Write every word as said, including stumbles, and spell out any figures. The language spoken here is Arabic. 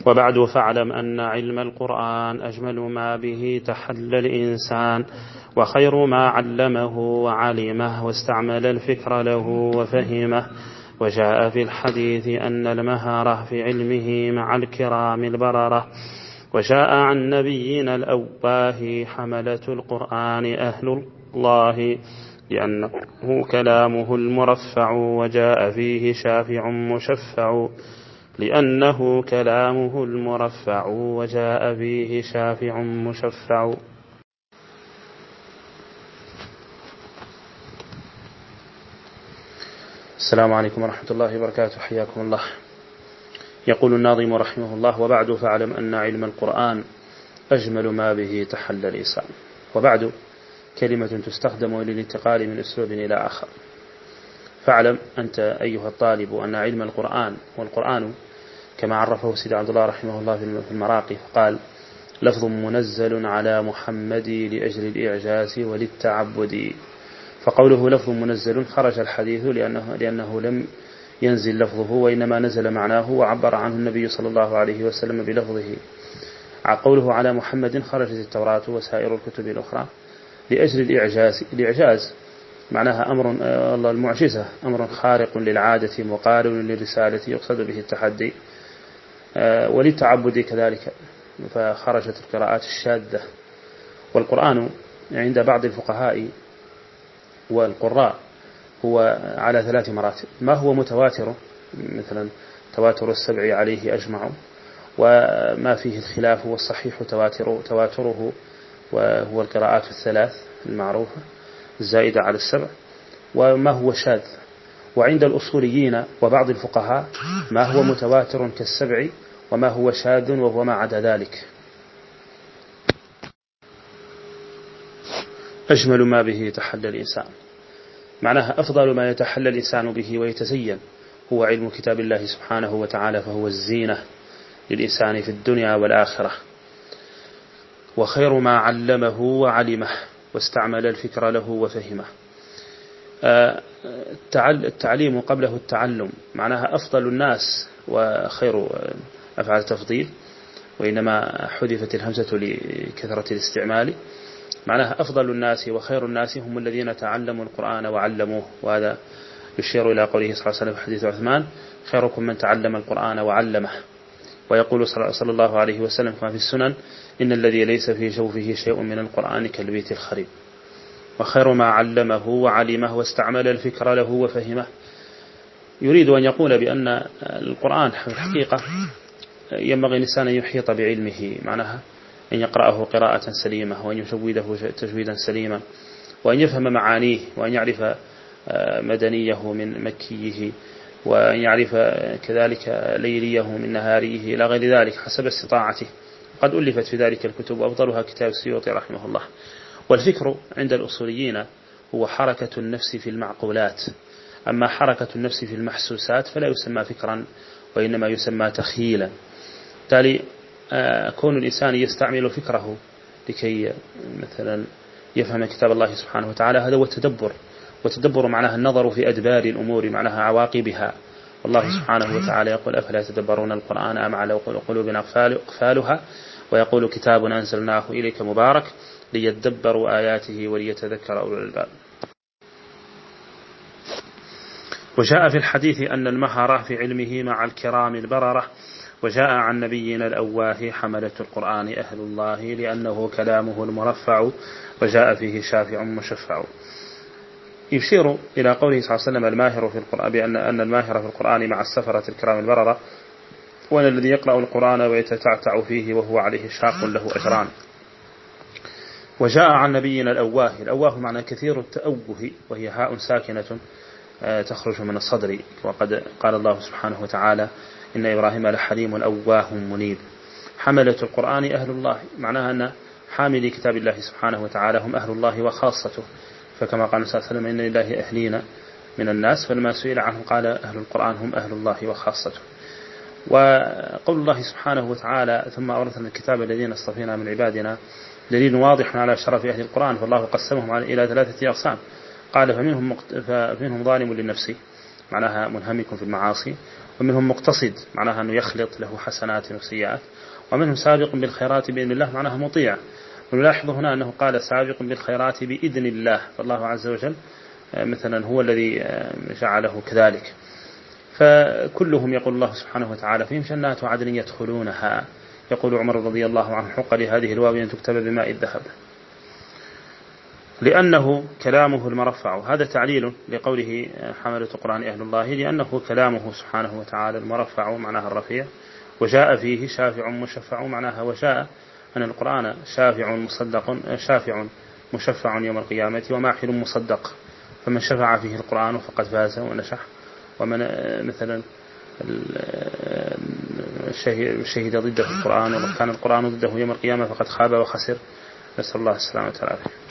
وبعد فاعلم أن علم القرآن أجمل ما به تحل الإنسان، وخير ما علمه وعلمه واستعمل الفكر له وفهمه. وجاء في الحديث أن المهارة في علمه مع الكرام البررة. وجاء عن نبينا الأواه حملة القرآن أهل الله لأنه كلامه المرفع، وجاء فيه شافع مشفع لأنه كلامه المرفع وجاء فيه شافع مشفع. السلام عليكم ورحمة الله وبركاته، حياكم الله. يقول الناظم رحمه الله: وبعد فاعلم أن علم القرآن أجمل ما به تحل الإنسان. وبعد كلمة تستخدم للانتقال من أسلوب إلى آخر. فاعلم أنت أيها الطالب أن علم القرآن، والقرآن كما عرفه سيد عبد الله رحمه الله في المراقي فقال: لفظ منزل على محمد لأجل الإعجاز وللتعبد. فقوله لفظ منزل خرج الحديث لأنه, لأنه لم ينزل لفظه وإنما نزل معناه، وعبر عنه النبي صلى الله عليه وسلم بلفظه. قوله على محمد خرجت التوراة وسائر الكتب الأخرى لأجل الإعجاز. الإعجاز معناها أمر الله المعجزة، أمر خارق للعادة مقارن للرسالة يقصد به التحدي، وللتعبد كذلك، فخرجت القراءات الشاذة. والقرآن عند بعض الفقهاء والقراء هو على ثلاث مراتب: ما هو متواتر مثلا تواتر السبع عليه أجمع، وما فيه الخلاف والصحيح تواتر تواتره وهو القراءات الثلاث المعروفة الزائدة على السبع، وما هو شاذ. وعند الأصوليين وبعض الفقهاء ما هو متواتر كالسبع، وما هو شاذ وهو ما عدا ذلك. أجمل ما به تحل الإنسان معناها أفضل ما يتحلى الإنسان به ويتزين هو علم كتاب الله سبحانه وتعالى، فهو الزينة للإنسان في الدنيا والآخرة. وخير ما علمه وعلمه واستعمل الفكر له وفهمه. التعليم قبله التعلم معناها أفضل الناس، وخير أفعال تفضيل، وإنما حذفت الهمزة لكثرة الاستعمال. معناها أفضل الناس وخير الناس هم الذين تعلموا القرآن وعلموه. وهذا يشير إلى قوله صلى الله عليه وسلم في حديث عثمان: خيركم من تعلم القرآن وعلمه. ويقول صلى الله عليه وسلم كما في السنن: إن الذي ليس في جوفه شيء من القرآن كالبيت الخريب. وخير ما علمه وعلمه واستعمل الفكر له وفهمه. يريد أن يقول بأن القرآن في الحقيقة ينبغي الإنسان أن يحيط بعلمه، معناها أن يقرأه قراءة سليمة، وأن يجوده تجويدا سليما، وأن يفهم معانيه، وأن يعرف مدنيه من مكيه، وأن يعرف كذلك ليليه من نهاريه إلى غير ذلك حسب استطاعته. قد ألفت في ذلك الكتب، وأفضلها كتاب السيوطي رحمه الله. والفكر عند الأصوليين هو حركة النفس في المعقولات، أما حركة النفس في المحسوسات فلا يسمى فكرا، وإنما يسمى تخيلا. تالي كون الإنسان يستعمل فكره لكي مثلا يفهم كتاب الله سبحانه وتعالى، هذا هو التدبر. وتدبر معناها النظر في أدبار الأمور، معناها عواقبها. والله سبحانه وتعالى يقول: أفلا يتدبرون القرآن أم على قلوب أقفالها، ويقول: كتاب أنزلناه إليك مبارك ليدبروا آياته وليتذكر أولو الألباب. وجاء في الحديث أن المهرة في علمه مع الكرام البررة. وجاء عن نبينا الأواه حملة القرآن أهل الله لأنه كلامه المرفع، وجاء فيه شافع مشفع. يشير إلى قوله صلى الله عليه وسلم الماهر في القرآن بأن أن الماهر في القرآن مع السفرة الكرام البررة، وأن الذي يقرأ القرآن ويتتعتع فيه وهو عليه شاق له أجران. وجاء عن نبينا الأواه. الأواه معنى كثير التأوه، وهي هاء ساكنة تخرج من الصدر. وقد قال الله سبحانه وتعالى: إن إبراهيم لحليم أواه منيب. حملة القرآن أهل الله معناها أن حاملي كتاب الله سبحانه وتعالى هم أهل الله وخاصته. فكما قال صلى الله عليه وسلم: إن لله أهلين من الناس، فلما سئل عنه قال: أهل القرآن هم أهل الله وخاصته. وقول الله سبحانه وتعالى: ثم أورثنا الكتاب الذين اصطفينا من عبادنا، دليل واضح على شرف أهل القرآن. فالله قسمهم إلى ثلاثة أقسام. قال: فمنهم, فمنهم ظالم للنفس، معناها منهمك في المعاصي، ومنهم مقتصد معناها أنه يخلط له حسنات وسيئات، ومنهم سابق بالخيرات بإذن الله معناها مطيع. ونلاحظ هنا أنه قال سابق بالخيرات بإذن الله، فالله عز وجل مثلا هو الذي جعله كذلك. فكلهم يقول الله سبحانه وتعالى فيهم جنات عدن يدخلونها. يقول عمر رضي الله عنه حق لهذه الواو أن تكتب بماء الذهب لأنه كلامه المرفع. هذا تعليل لقوله حملة القرآن أهل الله، لأنه كلامه سبحانه وتعالى المرفع معناها الرفيع، وجاء فيه شافع مشفع معناها، وجاء أن القرآن شافع مصدق شافع مشفع يوم القيامة وماحل مصدق، فمن شفع فيه القرآن فقد فاز ونجح، ومن مثلا شهد ضده القرآن وكان القرآن ضده يوم القيامة فقد خاب وخسر. نسأل الله السلامة والعافية.